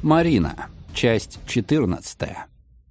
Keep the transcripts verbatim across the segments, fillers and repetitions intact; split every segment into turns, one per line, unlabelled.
Марина. Часть четырнадцатая.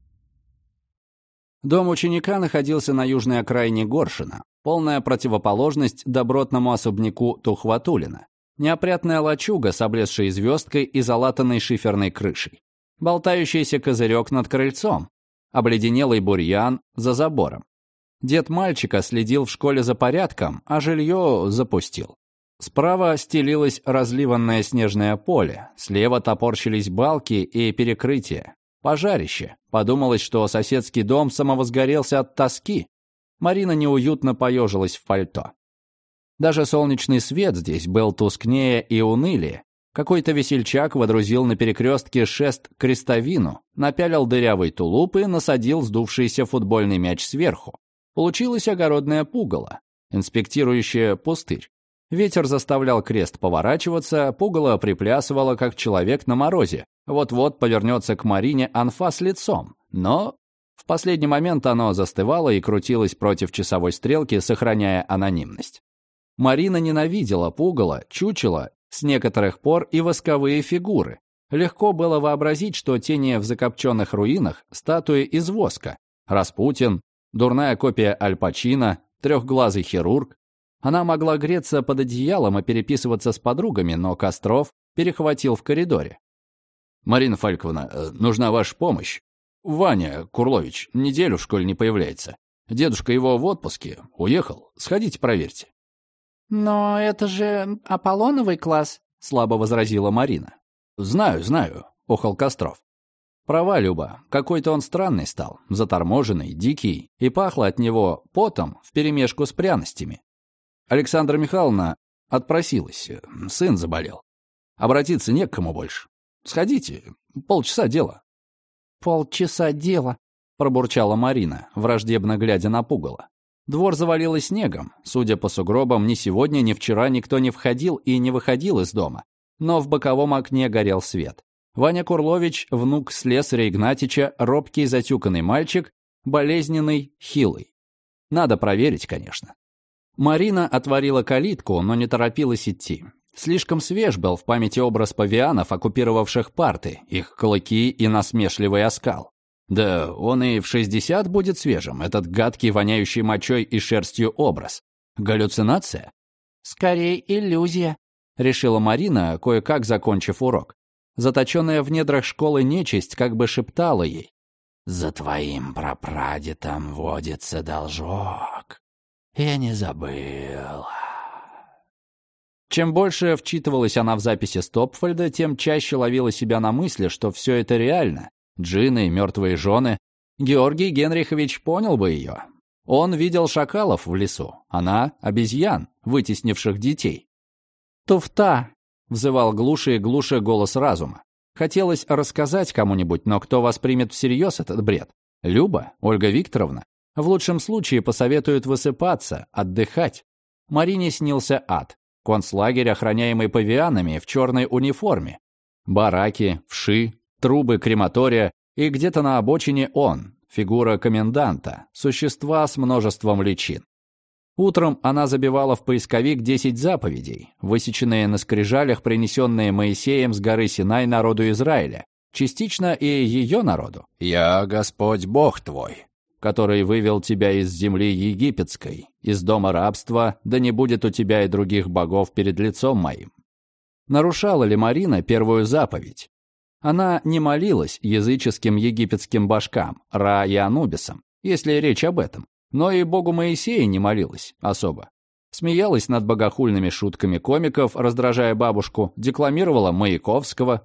Дом ученика находился на южной окраине Горшина, полная противоположность добротному особняку Тухватуллина. Неопрятная лачуга с облезшей звездкой и залатанной шиферной крышей. Болтающийся козырек над крыльцом. Обледенелый бурьян за забором. Дед мальчика следил в школе за порядком, а жилье запустил. Справа стелилось разливанное снежное поле, слева топорщились балки и перекрытия. Пожарище. Подумалось, что соседский дом самовозгорелся от тоски. Марина неуютно поежилась в пальто. Даже солнечный свет здесь был тускнее и унылее. Какой-то весельчак водрузил на перекрестке шест крестовину, напялил дырявый тулуп и насадил сдувшийся футбольный мяч сверху. Получилось огородное пугало, инспектирующее пустырь. Ветер заставлял крест поворачиваться, пугало приплясывало, как человек на морозе. Вот-вот повернется к Марине анфас лицом. Но в последний момент оно застывало и крутилось против часовой стрелки, сохраняя анонимность. Марина ненавидела пугало, чучело, с некоторых пор и восковые фигуры. Легко было вообразить, что тени в закопченных руинах — статуи из воска. Распутин, дурная копия Аль Пачино, трехглазый хирург. Она могла греться под одеялом и переписываться с подругами, но Костров перехватил в коридоре. «Марина Фальковна, нужна ваша помощь. Ваня Курлович неделю в школе не появляется. Дедушка его в отпуске, уехал. Сходите, проверьте».
«Но это же Аполлоновый класс», — слабо возразила Марина.
«Знаю, знаю», — охал Костров. «Права, Люба, какой-то он странный стал, заторможенный, дикий, и пахло от него потом вперемешку с пряностями. Александра Михайловна отпросилась, сын заболел. Обратиться не к кому больше. Сходите, полчаса дела».
«Полчаса дела», — пробурчала Марина, враждебно глядя на пугало. Двор завалило снегом. Судя по сугробам, ни сегодня, ни вчера никто не входил и не выходил из дома. Но в боковом окне горел свет. Ваня Курлович, внук слесаря Игнатича, робкий затюканный мальчик, болезненный, хилый. Надо проверить, конечно. Марина отворила калитку, но не торопилась идти. Слишком свеж был в памяти образ павианов, оккупировавших парты, их клыки и насмешливый оскал. Да он и в шестьдесят будет свежим, этот гадкий, воняющий мочой и шерстью образ. Галлюцинация? «Скорее иллюзия»,
— решила Марина, кое-как закончив урок. Заточенная в недрах школы нечисть как бы шептала ей: «За твоим прапрадедом водится должок. Я не забыла». Чем больше вчитывалась она в записи Стопфельда, тем чаще ловила себя на мысли, что все это реально. Джинны, мертвые жены. Георгий Генрихович понял бы ее. Он видел шакалов в лесу, она — обезьян, вытеснивших детей.
«Туфта!»
— взывал глуше и глуше голос разума. Хотелось рассказать кому-нибудь, но кто воспримет всерьез этот бред? Люба? Ольга Викторовна? В лучшем случае посоветуют высыпаться, отдыхать. Марине снился ад. Концлагерь, охраняемый павианами в черной униформе. Бараки, вши, трубы крематория, и где-то на обочине он, фигура коменданта, существа с множеством личин. Утром она забивала в поисковик десять заповедей, высеченные на скрижалях, принесенные Моисеем с горы Синай народу Израиля, частично и ее народу. «Я Господь Бог твой, который вывел тебя из земли египетской, из дома рабства, да не будет у тебя и других богов перед лицом моим». Нарушала ли Марина первую заповедь? Она не молилась языческим египетским божкам, Ра и Анубисам, если речь об этом, но и богу Моисея не молилась особо. Смеялась над богохульными шутками комиков, раздражая бабушку, декламировала Маяковского.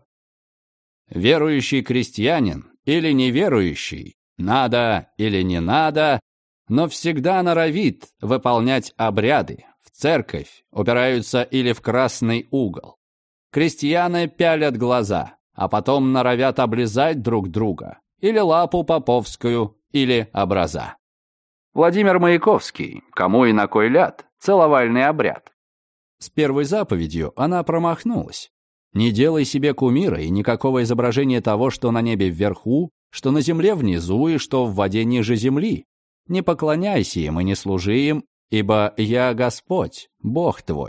«Верующий крестьянин или неверующий, надо или не надо, но всегда норовит выполнять обряды, в церковь упираются или в красный угол. Крестьяне пялят глаза, а потом норовят облизать друг друга, или лапу поповскую, или образа». Владимир Маяковский. Кому и на кой ляд? Целовальный обряд. С первой заповедью она промахнулась. Не делай себе кумира и никакого изображения того, что на небе вверху, что на земле внизу и что в воде ниже земли. Не поклоняйся им и не служи им, ибо я Господь, Бог твой.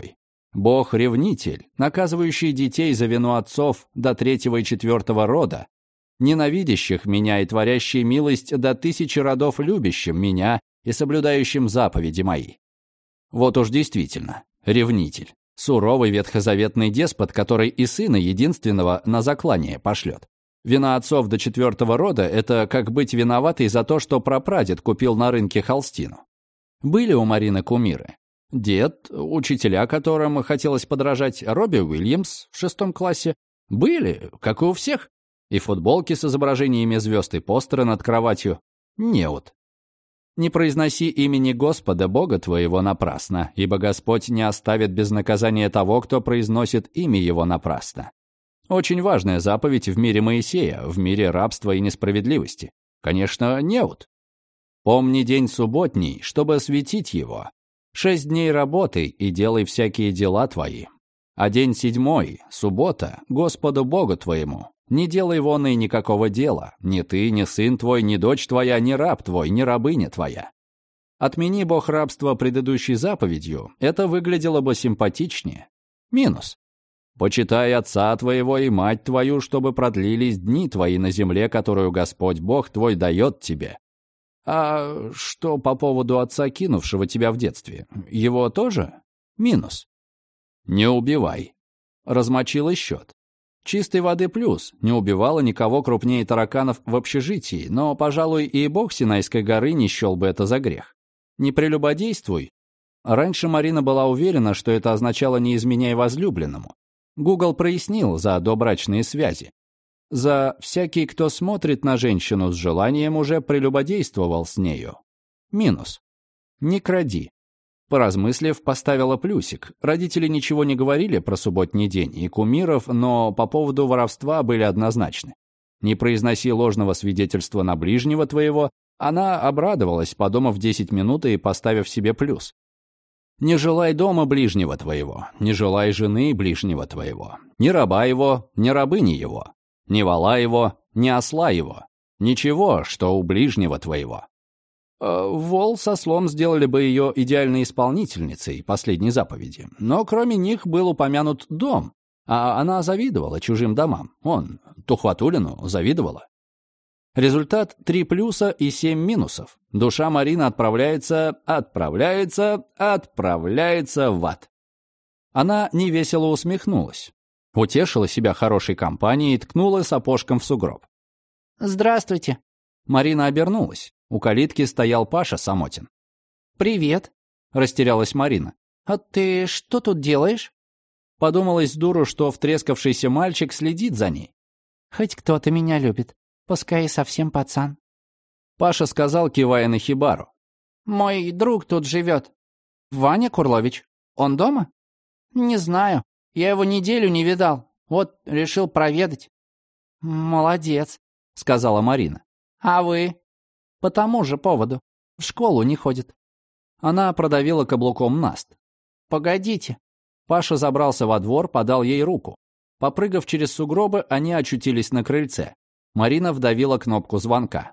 Бог-ревнитель, наказывающий детей за вину отцов до третьего и четвертого рода, ненавидящих меня и творящий милость до тысячи родов любящим меня и соблюдающим заповеди мои. Вот уж действительно, ревнитель, суровый ветхозаветный деспот, который и сына единственного на заклание пошлет. Вина отцов до четвертого рода — это как быть виноватой за то, что прапрадед купил на рынке холстину. Были у Марины кумиры. Дед, учителя которым хотелось подражать, Робби Уильямс в шестом классе. Были, как и у всех. И футболки с изображениями звезд и постеры над кроватью. Неуд. Не произноси имени Господа Бога твоего напрасно, ибо Господь не оставит без наказания того, кто произносит имя его напрасно. Очень важная заповедь в мире Моисея, в мире рабства и несправедливости. Конечно, неуд. Помни день субботний, чтобы осветить его. Шесть дней работай и делай всякие дела твои. А день седьмой, суббота, Господу Богу твоему. Не делай вон и никакого дела, ни ты, ни сын твой, ни дочь твоя, ни раб твой, ни рабыня твоя. Отмени Бог рабство предыдущей заповедью, это выглядело бы симпатичнее. Минус. Почитай отца твоего и мать твою, чтобы продлились дни твои на земле, которую Господь Бог твой дает тебе. А что по поводу отца, кинувшего тебя в детстве? Его тоже? Минус. Не убивай. Размочила счет. Чистой воды плюс. Не убивала никого крупнее тараканов в общежитии, но, пожалуй, и бог Синайской горы не счел бы это за грех. Не прелюбодействуй. Раньше Марина была уверена, что это означало «не изменяй возлюбленному». Гугл прояснил за добрачные связи. За всякий, кто смотрит на женщину с желанием, уже прелюбодействовал с нею. Минус. Не кради. Поразмыслив, поставила плюсик. Родители ничего не говорили про субботний день и кумиров, но по поводу воровства были однозначны. Не произноси ложного свидетельства на ближнего твоего, она обрадовалась, подумав десять минут и поставив себе плюс. Не желай дома ближнего твоего, не желай жены ближнего твоего, ни раба его, ни рабыни его. Ни вола его, ни осла его. Ничего, что у ближнего твоего. Э, вол со слом сделали бы ее идеальной исполнительницей последней заповеди. Но кроме них был упомянут дом, а она завидовала чужим домам. Он, Тухватулину, завидовала. Результат — три плюса и семь минусов. Душа Марины отправляется, отправляется, отправляется в ад. Она невесело усмехнулась. Утешила себя хорошей компанией и ткнула сапожком в сугроб. «Здравствуйте». Марина обернулась. У калитки стоял Паша Самотин. «Привет», — растерялась Марина. «А ты что тут делаешь?» Подумалось дуру, что втрескавшийся мальчик следит за ней. «Хоть кто-то меня любит, пускай и совсем пацан». Паша сказал, кивая на хибару. «Мой друг тут живет. Ваня Курлович. Он дома?» «Не знаю. Я его неделю не видал. Вот, решил проведать». «Молодец», — сказала Марина. «А вы?» «По тому же поводу. В школу не ходит». Она продавила каблуком наст. «Погодите». Паша забрался во двор, подал ей руку. Попрыгав через сугробы, они очутились на крыльце. Марина вдавила кнопку звонка.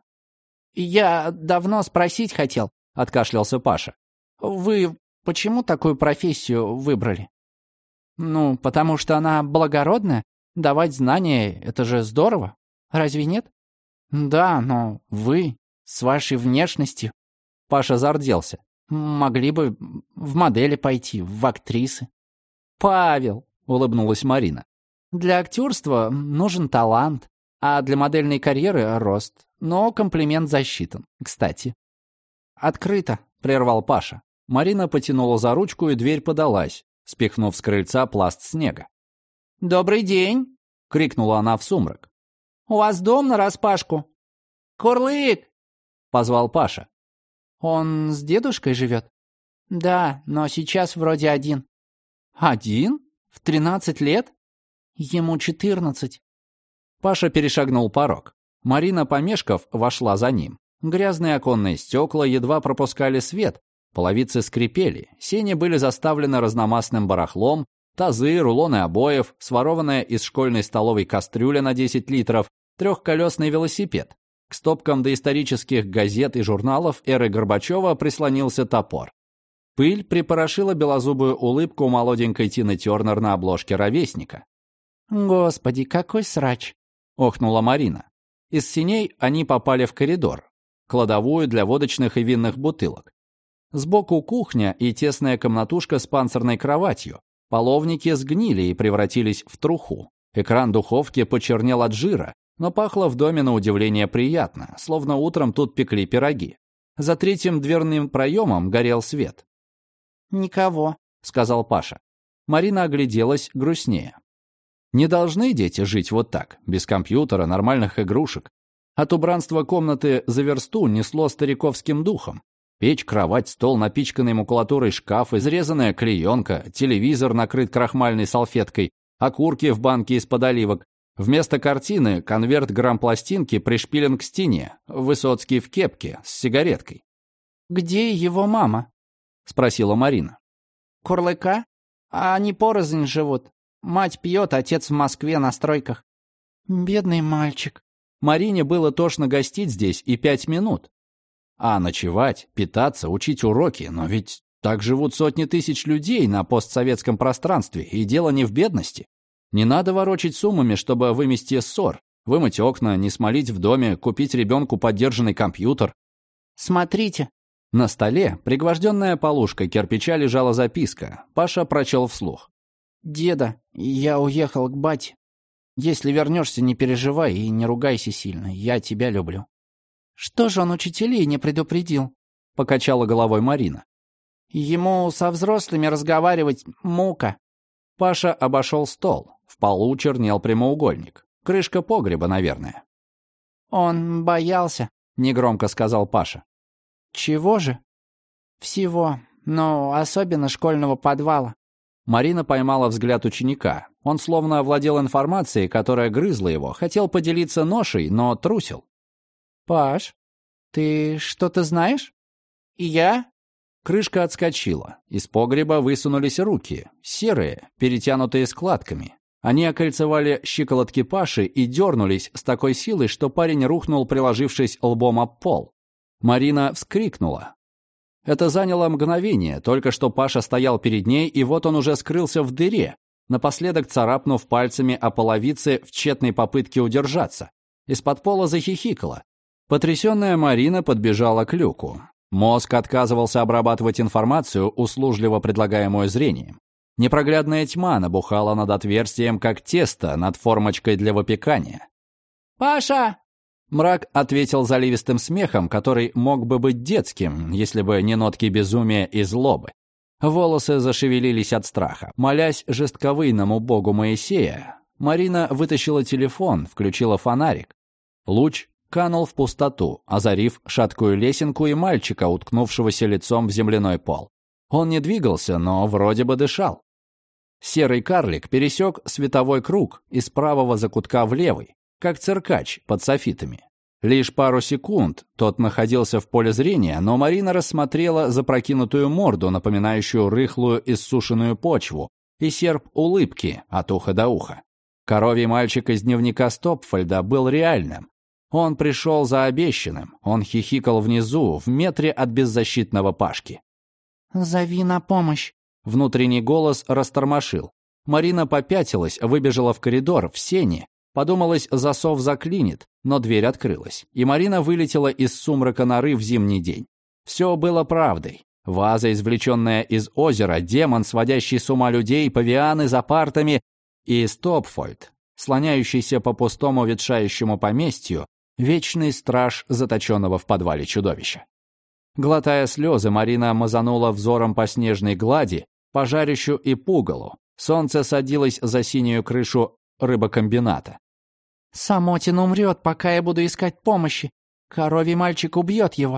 «Я давно спросить хотел», — откашлялся Паша. «Вы почему такую профессию выбрали?» «Ну, потому что она благородная. Давать знания — это же здорово. Разве нет?» «Да, но вы с вашей внешностью...» Паша зарделся. «Могли бы в модели пойти, в актрисы». «Павел», — улыбнулась Марина. «Для актерства нужен талант, а для модельной карьеры — рост. Но комплимент засчитан, кстати». «Открыто», — прервал Паша. Марина потянула за ручку, и дверь подалась, спихнув с крыльца пласт снега. «Добрый день!» — крикнула она в сумрак. «У вас дом нараспашку?» «Курлык!» — позвал Паша. «Он с дедушкой живет?» «Да, но сейчас вроде один». «Один? В тринадцать лет?» «Ему четырнадцать». Паша перешагнул порог. Марина, помешков, вошла за ним. Грязные оконные стекла едва пропускали свет, половицы скрипели, сени были заставлены разномастным барахлом, тазы, рулоны обоев, сворованная из школьной столовой кастрюля на десять литров, трехколесный велосипед. К стопкам доисторических газет и журналов эры Горбачева прислонился топор. Пыль припорошила белозубую улыбку молоденькой Тины Тернер на обложке «Ровесника».
«Господи, какой срач!»
— охнула Марина. Из синей они попали в коридор, кладовую для водочных и винных бутылок. Сбоку кухня и тесная комнатушка с панцирной кроватью. Половники сгнили и превратились в труху. Экран духовки почернел от жира, но пахло в доме на удивление приятно, словно утром тут пекли пироги. За третьим дверным проемом горел свет.
«Никого», — сказал Паша.
Марина огляделась грустнее. Не должны дети жить вот так, без компьютера, нормальных игрушек. От убранства комнаты за версту несло стариковским духом. Печь, кровать, стол, напичканный макулатурой шкаф, изрезанная клеенка, телевизор накрыт крахмальной салфеткой, окурки в банке из-под оливок. Вместо картины конверт грампластинки пришпилен к стене, Высоцкий в кепке с сигареткой.
«Где его мама?»
— спросила Марина.
«Курлыка? А они порознь живут. Мать пьет, отец в Москве на стройках». «Бедный мальчик».
Марине было тошно гостить здесь и пять минут. А ночевать, питаться, учить уроки, но ведь так живут сотни тысяч людей на постсоветском пространстве, и дело не в бедности. Не надо ворочать суммами, чтобы вымести ссор, вымыть окна, не смолить в доме, купить ребенку подержанный компьютер.
«Смотрите».
На столе, пригвожденная полушкой кирпича, лежала записка. Паша прочел вслух.
«Деда, я уехал к бате. Если вернешься, не переживай и не ругайся сильно. Я тебя люблю». «Что же он учителей не предупредил?» —
покачала головой Марина.
«Ему со взрослыми разговаривать мука».
Паша обошел стол. В полу чернел прямоугольник. Крышка погреба, наверное.
«Он боялся», — негромко сказал Паша. «Чего же?» «Всего, но особенно школьного подвала».
Марина поймала взгляд ученика. Он словно овладел информацией, которая грызла его, хотел поделиться ношей, но трусил.
«Паш, ты что-то знаешь?» «Я?»
Крышка отскочила. Из погреба высунулись руки, серые, перетянутые складками. Они окольцевали щиколотки Паши и дернулись с такой силой, что парень рухнул, приложившись лбом об пол. Марина вскрикнула. Это заняло мгновение, только что Паша стоял перед ней, и вот он уже скрылся в дыре, напоследок царапнув пальцами о половице в тщетной попытке удержаться. Из-под пола захихикала. Потрясенная Марина подбежала к люку. Мозг отказывался обрабатывать информацию, услужливо предлагаемую зрением. Непроглядная тьма набухала над отверстием, как тесто над формочкой для выпекания.
«Паша!»
Мрак ответил заливистым смехом, который мог бы быть детским, если бы не нотки безумия и злобы. Волосы зашевелились от страха. Молясь жестковыйному богу Моисея, Марина вытащила телефон, включила фонарик. Луч канул в пустоту, озарив шаткую лесенку и мальчика, уткнувшегося лицом в земляной пол. Он не двигался, но вроде бы дышал. Серый карлик пересек световой круг из правого закутка в левый, как циркач под софитами. Лишь пару секунд тот находился в поле зрения, но Марина рассмотрела запрокинутую морду, напоминающую рыхлую иссушенную почву, и серп улыбки от уха до уха. Коровий мальчик из дневника Стопфельда был реальным. Он пришел за обещанным, он хихикал внизу, в метре от беззащитного Пашки.
«Зови на помощь!»
Внутренний голос растормошил. Марина попятилась, выбежала в коридор, в сени. Подумалось, засов заклинит, но дверь открылась, и Марина вылетела из сумрака норы в зимний день. Все было правдой. Ваза, извлеченная из озера, демон, сводящий с ума людей, павианы за партами, и Стопфельд, слоняющийся по пустому ветшающему поместью, вечный страж заточенного в подвале чудовища. Глотая слезы, Марина мазанула взором по снежной глади, по жарищу и пугалу. Солнце садилось за синюю крышу рыбокомбината.
«Самотин умрет, пока я буду искать помощи. Коровий мальчик убьет его».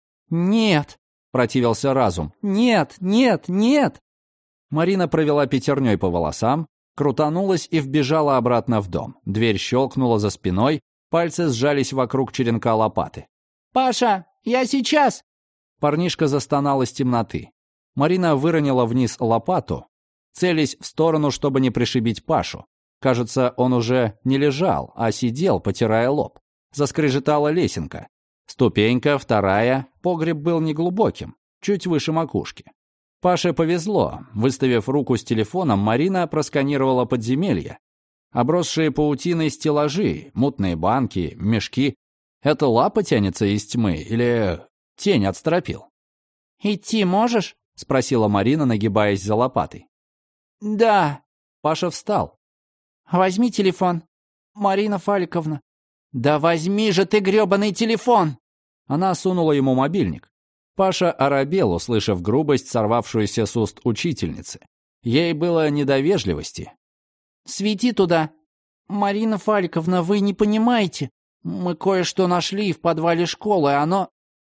«Нет», — противился разум. «Нет, нет, нет».
Марина провела пятерней по волосам, крутанулась и вбежала обратно в дом. Дверь щелкнула за спиной, пальцы сжались вокруг черенка лопаты.
«Паша, я сейчас!»
Парнишка застонал из темноты. Марина выронила вниз лопату, целясь в сторону, чтобы не пришибить Пашу. Кажется, он уже не лежал, а сидел, потирая лоб. Заскрежетала лесенка. Ступенька, вторая, погреб был неглубоким, чуть выше макушки. Паше повезло. Выставив руку с телефоном, Марина просканировала подземелье. Обросшие паутиной стеллажи, мутные банки, мешки. Это лапа тянется из тьмы или тень от стропил?
«Идти можешь?» — спросила Марина, нагибаясь за лопатой. «Да».
Паша встал.
«Возьми телефон, Марина Фаликовна». «Да возьми же ты грёбаный телефон!»
Она сунула ему мобильник. Паша оробел, услышав грубость, сорвавшуюся с уст учительницы. Ей было не до вежливости.
«Свети туда. Марина Фаликовна, вы не понимаете. Мы кое-что нашли в подвале школы, оно...»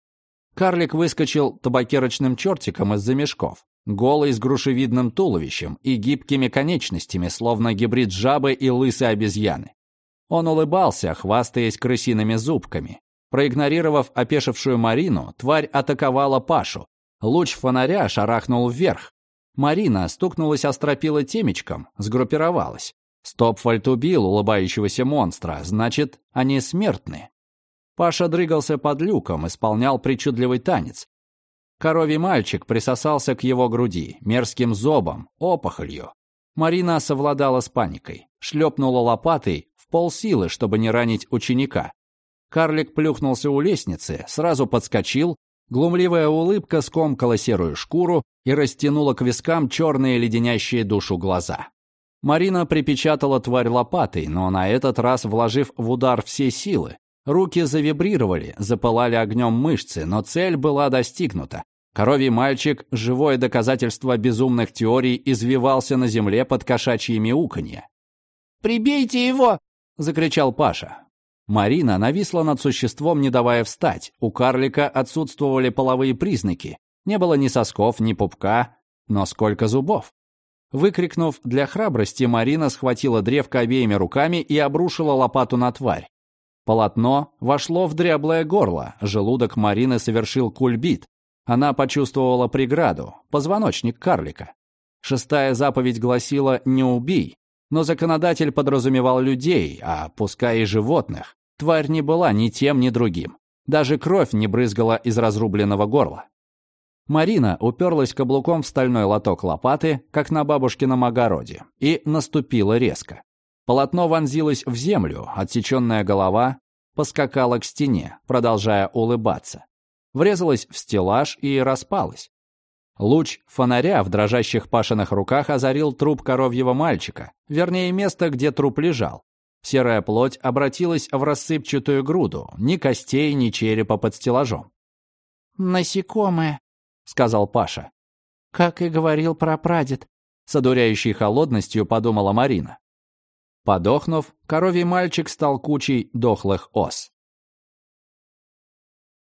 Карлик выскочил табакерочным чертиком из-за мешков, голый с грушевидным туловищем и гибкими конечностями, словно гибрид жабы и лысой обезьяны. Он улыбался, хвастаясь крысиными зубками. Проигнорировав опешившую Марину, тварь атаковала Пашу. Луч фонаря шарахнул вверх. Марина стукнулась о стропила темечком, сгруппировалась. Стопфальд убил улыбающегося монстра, значит, они смертны. Паша дрыгался под люком, исполнял причудливый танец. Коровий мальчик присосался к его груди, мерзким зобом, опухолью. Марина совладала с паникой, шлепнула лопатой в полсилы, чтобы не ранить ученика. Карлик плюхнулся у лестницы, сразу подскочил, глумливая улыбка скомкала серую шкуру и растянула к вискам черные леденящие душу глаза. Марина припечатала тварь лопатой, но на этот раз вложив в удар все силы. Руки завибрировали, запылали огнем мышцы, но цель была достигнута. Коровий мальчик, живое доказательство безумных теорий, извивался на земле под кошачьи мяуканье.
«Прибейте его!» —
закричал Паша. Марина нависла над существом, не давая встать. У карлика отсутствовали половые признаки. Не было ни сосков, ни пупка, но сколько зубов. Выкрикнув для храбрости, Марина схватила древко обеими руками и обрушила лопату на тварь. Полотно вошло в дряблое горло, желудок Марины совершил кульбит. Она почувствовала преграду, позвоночник карлика. Шестая заповедь гласила «не убий», но законодатель подразумевал людей, а пускай и животных. Тварь не была ни тем, ни другим. Даже кровь не брызгала из разрубленного горла. Марина уперлась каблуком в стальной лоток лопаты, как на бабушкином огороде, и наступила резко. Полотно вонзилось в землю, отсеченная голова поскакала к стене, продолжая улыбаться. Врезалась в стеллаж и распалась. Луч фонаря в дрожащих Пашиных руках озарил труп коровьего мальчика, вернее, место, где труп лежал. Серая плоть обратилась в рассыпчатую груду, ни костей, ни черепа под стеллажом.
«Насекомое», — сказал Паша.
«Как и говорил прапрадед», — с одуряющей холодностью подумала Марина. Подохнув, коровий мальчик стал кучей дохлых ос.